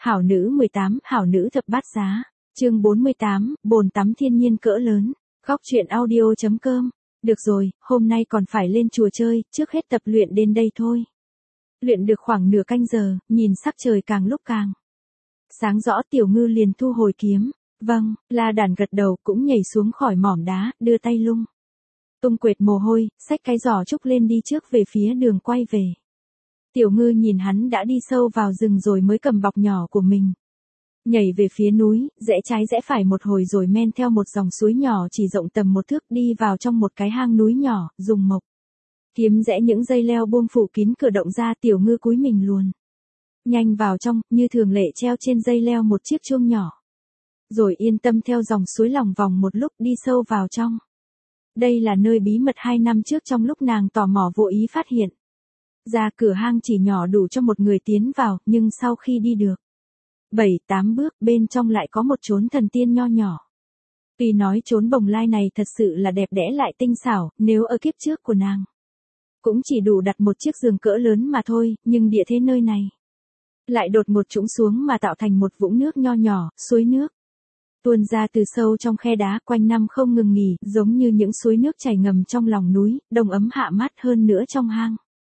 Hảo nữ 18, hảo nữ thập bát giá. Chương 48, bồn tắm thiên nhiên cỡ lớn. Góc truyện audio.com. Được rồi, hôm nay còn phải lên chùa chơi, trước hết tập luyện đến đây thôi. Luyện được khoảng nửa canh giờ, nhìn sắc trời càng lúc càng sáng rõ, Tiểu Ngư liền thu hồi kiếm. Vâng, La Đàn gật đầu, cũng nhảy xuống khỏi mỏm đá, đưa tay lung tung quệt mồ hôi, xách cái giỏ trúc lên đi trước về phía đường quay về. Tiểu Ngư nhìn hắn đã đi sâu vào rừng rồi mới cầm bọc nhỏ của mình nhảy về phía núi, rẽ trái rẽ phải một hồi rồi men theo một dòng suối nhỏ chỉ rộng tầm một thước đi vào trong một cái hang núi nhỏ, dùng mộc kiếm rẽ những dây leo buông phủ kín cửa động ra. Tiểu Ngư cúi mình luồn nhanh vào trong, như thường lệ treo trên dây leo một chiếc chuông nhỏ, rồi yên tâm theo dòng suối lòng vòng một lúc đi sâu vào trong. Đây là nơi bí mật 2 năm trước trong lúc nàng tò mò vô ý phát hiện ra. Cửa hang chỉ nhỏ đủ cho một người tiến vào, nhưng sau khi đi được 7-8 bước, bên trong lại có một chốn thần tiên nho nhỏ. Tuy nói chốn bồng lai này thật sự là đẹp đẽ lại tinh xảo, nếu ở kiếp trước của nàng cũng chỉ đủ đặt một chiếc giường cỡ lớn mà thôi, nhưng địa thế nơi này lại đột ngột trũng xuống mà tạo thành một vũng nước nho nhỏ, suối nước tuôn ra từ sâu trong khe đá, quanh năm không ngừng nghỉ, giống như những suối nước chảy ngầm trong lòng núi, đông ấm hạ mát. Hơn nữa trong hang,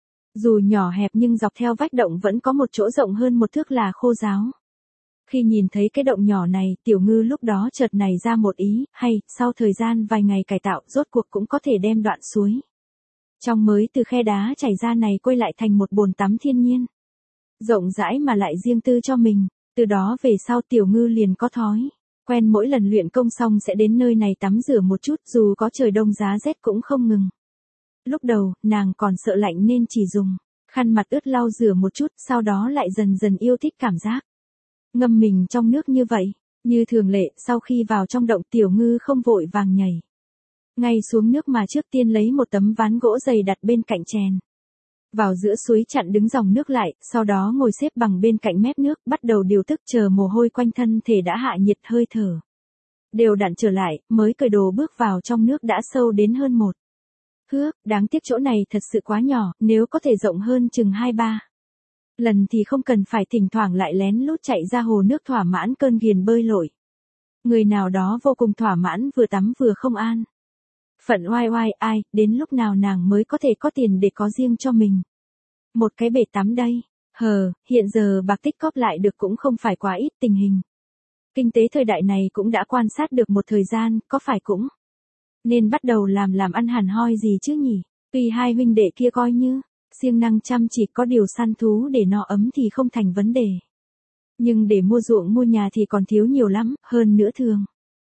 dù nhỏ hẹp nhưng dọc theo vách động vẫn có một chỗ rộng hơn một thước là khô ráo. Khi nhìn thấy cái động nhỏ này, Tiểu Ngư lúc đó chợt nảy ra một ý hay, sau thời gian vài ngày cải tạo, rốt cuộc cũng có thể đem đoạn suối trong mới từ khe đá chảy ra này quay lại thành một bồn tắm thiên nhiên, rộng rãi mà lại riêng tư cho mình. Từ đó về sau Tiểu Ngư liền có thói quen mỗi lần luyện công xong sẽ đến nơi này tắm rửa một chút, dù có trời đông giá rét cũng không ngừng. Lúc đầu, nàng còn sợ lạnh nên chỉ dùng khăn mặt ướt lau rửa một chút, sau đó lại dần dần yêu thích cảm giác ngâm mình trong nước như vậy. Như thường lệ, sau khi vào trong động, Tiểu Ngư không vội vàng nhảy ngay xuống nước mà trước tiên lấy một tấm ván gỗ dày đặt bên cạnh chèn vào giữa suối chặn đứng dòng nước lại, sau đó ngồi xếp bằng bên cạnh mép nước, bắt đầu điều tức, chờ mồ hôi quanh thân thể đã hạ nhiệt, hơi thở đều đặn trở lại, mới cởi đồ bước vào trong nước đã sâu đến hơn 1 thước. Đáng tiếc chỗ này thật sự quá nhỏ, nếu có thể rộng hơn chừng 2-3 lần thì không cần phải thỉnh thoảng lại lén lút chạy ra hồ nước thỏa mãn cơn ghiền bơi lội. Người nào đó vô cùng thỏa mãn, vừa tắm vừa không an phận oai oai. Ai, đến lúc nào nàng mới có thể có tiền để có riêng cho mình một cái bể tắm đây? Hiện giờ bạc tích cóp lại được cũng không phải quá ít, tình hình kinh tế thời đại này cũng đã quan sát được một thời gian, có phải cũng nên bắt đầu làm ăn hẳn hoi gì chứ nhỉ? Tuy hai huynh đệ kia coi như siêng năng chăm chỉ, có điều săn thú để no ấm thì không thành vấn đề, nhưng để mua ruộng mua nhà thì còn thiếu nhiều lắm. Hơn nữa thường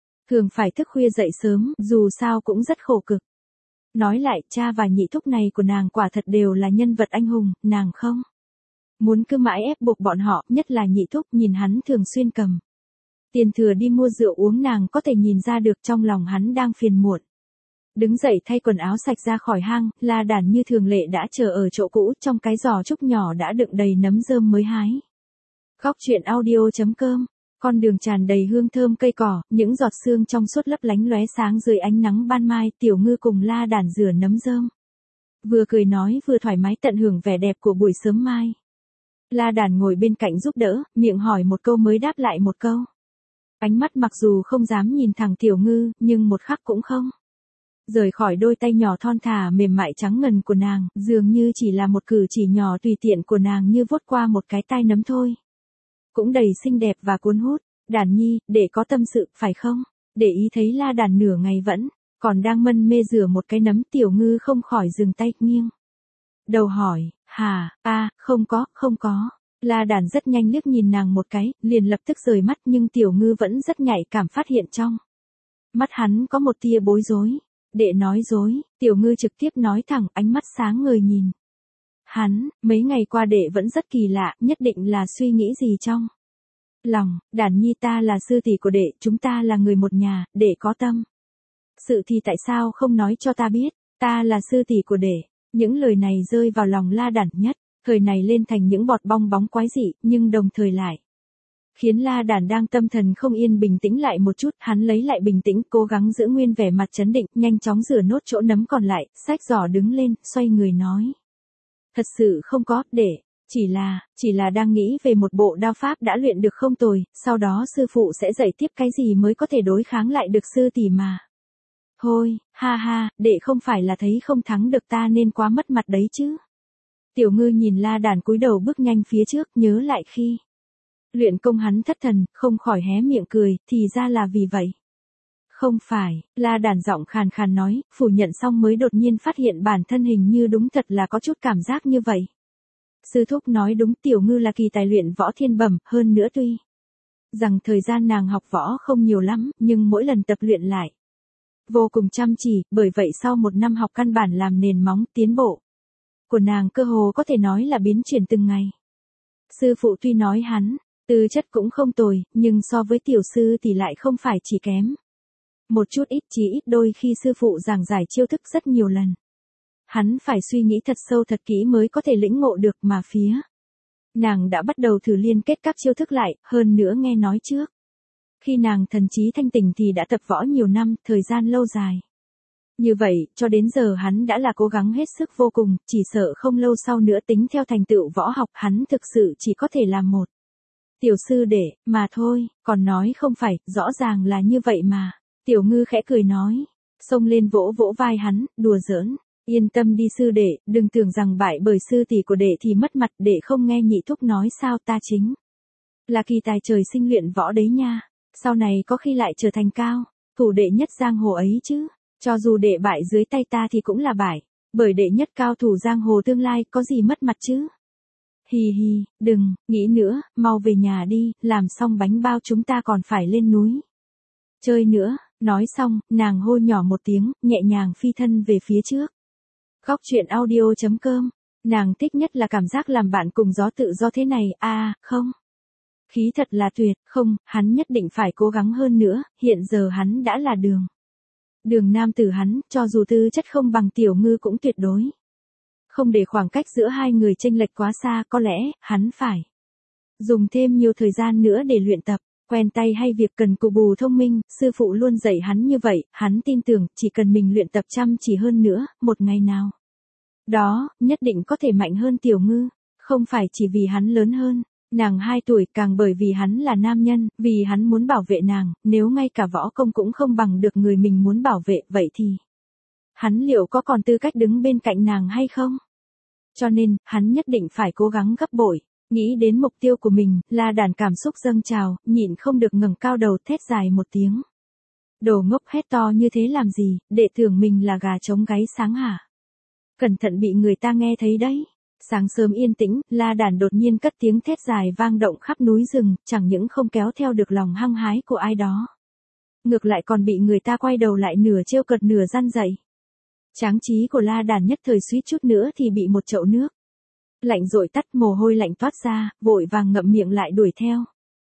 phải thức khuya dậy sớm, dù sao cũng rất khổ cực. Nói lại, cha và nhị thúc này của nàng quả thật đều là nhân vật anh hùng, nàng không muốn cứ mãi ép buộc bọn họ, nhất là nhị thúc. Nhìn hắn thường xuyên cầm tiền thừa đi mua rượu uống, nàng có thể nhìn ra được trong lòng hắn đang phiền muộn. Đứng dậy thay quần áo sạch ra khỏi hang, La Đàn như thường lệ đã chờ ở chỗ cũ, trong cái giỏ trúc nhỏ đã đựng đầy nấm rơm mới hái. Góc truyện audio.com. Con đường tràn đầy hương thơm cây cỏ, những giọt sương trong suốt lấp lánh lóe sáng dưới ánh nắng ban mai. Tiểu Ngư cùng La Đàn rửa nấm rơm, vừa cười nói vừa thoải mái tận hưởng vẻ đẹp của buổi sớm mai. La Đàn ngồi bên cạnh giúp đỡ, miệng hỏi một câu mới đáp lại một câu. Ánh mắt mặc dù không dám nhìn thẳng Tiểu Ngư, nhưng một khắc cũng không rời khỏi đôi tay nhỏ thon thả mềm mại trắng ngần của nàng, dường như chỉ là một cử chỉ nhỏ tùy tiện của nàng như vuốt qua một cái tai nấm thôi, cũng đầy xinh đẹp và cuốn hút. Đàn nhi, để có tâm sự, phải không? Để ý thấy La Đàn nửa ngày vẫn còn đang mân mê rửa một cái nấm, Tiểu Ngư không khỏi dừng tay, nghiêng đầu hỏi, không có. La Đàn rất nhanh liếc nhìn nàng một cái, liền lập tức rời mắt, nhưng Tiểu Ngư vẫn rất nhạy cảm phát hiện trong mắt hắn có một tia bối rối. Đệ nói dối. Tiểu Ngư trực tiếp nói thẳng, ánh mắt sáng ngời nhìn hắn. Mấy ngày qua đệ vẫn rất kỳ lạ, nhất định là suy nghĩ gì trong lòng. Đàn nhi, ta là sư tỷ của đệ, chúng ta là người một nhà, đệ có tâm sự thì tại sao không nói cho ta biết? Ta là sư tỷ của đệ. Những lời này rơi vào lòng La Đàn nhất thời này lên thành những bọt bong bóng quái dị, nhưng đồng thời lại khiến La Đàn đang tâm thần không yên bình tĩnh lại một chút. Hắn lấy lại bình tĩnh, cố gắng giữ nguyên vẻ mặt trấn định, nhanh chóng rửa nốt chỗ nấm còn lại, xách giỏ đứng lên, xoay người nói. Thật sự không có, đệ. Chỉ là đang nghĩ về một bộ đao pháp đã luyện được không tồi, sau đó sư phụ sẽ dạy tiếp cái gì mới có thể đối kháng lại được sư tỷ mà. Thôi, ha ha, đệ không phải là thấy không thắng được ta nên quá mất mặt đấy chứ. Tiểu Ngư nhìn La Đàn cúi đầu bước nhanh phía trước, nhớ lại khi luyện công hắn thất thần, không khỏi hé miệng cười, thì ra là vì vậy. Không phải, La Đàn giọng khàn khàn nói, phủ nhận xong mới đột nhiên phát hiện bản thân hình như đúng thật là có chút cảm giác như vậy. Sư thúc nói đúng, Tiểu Ngư là kỳ tài luyện võ thiên bẩm, hơn nữa tuy rằng thời gian nàng học võ không nhiều lắm, nhưng mỗi lần tập luyện lại vô cùng chăm chỉ, bởi vậy sau một năm học căn bản làm nền móng tiến bộ của nàng cơ hồ có thể nói là biến chuyển từng ngày. Sư phụ tuy nói hắn tư chất cũng không tồi, nhưng so với tiểu sư thì lại không phải chỉ kém một chút ít, chỉ ít đôi khi sư phụ giảng giải chiêu thức rất nhiều lần. Hắn phải suy nghĩ thật sâu thật kỹ mới có thể lĩnh ngộ được, mà phía nàng đã bắt đầu thử liên kết các chiêu thức lại, hơn nữa nghe nói trước. Khi nàng thần trí thanh tỉnh thì đã tập võ nhiều năm, thời gian lâu dài. Như vậy, cho đến giờ hắn đã là cố gắng hết sức vô cùng, chỉ sợ không lâu sau nữa tính theo thành tựu võ học hắn thực sự chỉ có thể làm một tiểu sư đệ, mà thôi, còn nói không phải, rõ ràng là như vậy mà. Tiểu Ngư khẽ cười nói, xông lên vỗ vỗ vai hắn, đùa giỡn. Yên tâm đi sư đệ, đừng tưởng rằng bại bởi sư tỷ của đệ thì mất mặt, đệ không nghe nhị thúc nói sao, ta chính là kỳ tài trời sinh luyện võ đấy nha. Sau này có khi lại trở thành cao thủ đệ nhất giang hồ ấy chứ. Cho dù đệ bại dưới tay ta thì cũng là bại, bởi đệ nhất cao thủ giang hồ tương lai, có gì mất mặt chứ. Hì hì, đừng nghĩ nữa, mau về nhà đi, làm xong bánh bao chúng ta còn phải lên núi chơi nữa. Nói xong, nàng hô nhỏ một tiếng, nhẹ nhàng phi thân về phía trước. Góc truyện audio.com. Nàng thích nhất là cảm giác làm bạn cùng gió tự do thế này, không. Khí thật là tuyệt, không, hắn nhất định phải cố gắng hơn nữa, hiện giờ hắn đã là đường nam tử hắn, cho dù tư chất không bằng Tiểu Ngư cũng tuyệt đối không để khoảng cách giữa hai người chênh lệch quá xa, có lẽ, hắn phải dùng thêm nhiều thời gian nữa để luyện tập. Quen tay hay việc cần cù bù thông minh, sư phụ luôn dạy hắn như vậy, hắn tin tưởng, chỉ cần mình luyện tập chăm chỉ hơn nữa, một ngày nào đó, nhất định có thể mạnh hơn Tiểu Ngư, không phải chỉ vì hắn lớn hơn nàng 2 tuổi, càng bởi vì hắn là nam nhân, vì hắn muốn bảo vệ nàng, nếu ngay cả võ công cũng không bằng được người mình muốn bảo vệ, vậy thì hắn liệu có còn tư cách đứng bên cạnh nàng hay không? Cho nên, hắn nhất định phải cố gắng gấp bội. Nghĩ đến mục tiêu của mình, La Đàn cảm xúc dâng trào, nhịn không được ngẩng cao đầu thét dài một tiếng. Đồ ngốc, hét to như thế làm gì, đệ tưởng mình là gà trống gáy sáng hả? Cẩn thận bị người ta nghe thấy đấy. Sáng sớm yên tĩnh, La Đàn đột nhiên cất tiếng thét dài vang động khắp núi rừng, chẳng những không kéo theo được lòng hăng hái của ai đó. Ngược lại còn bị người ta quay đầu lại nửa trêu cợt nửa răn dạy. Tráng trí của La Đàn nhất thời suýt chút nữa thì bị một chậu nước lạnh dội tắt, mồ hôi lạnh toát ra, vội vàng ngậm miệng lại đuổi theo.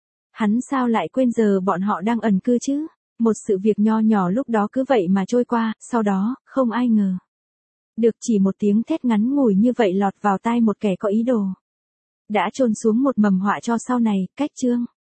Hắn sao lại quên giờ bọn họ đang ẩn cư chứ? Một sự việc nho nhỏ lúc đó cứ vậy mà trôi qua, sau đó, không ai ngờ được chỉ một tiếng thét ngắn ngủi như vậy lọt vào tai một kẻ có ý đồ đã chôn xuống một mầm họa cho sau này. Cách chương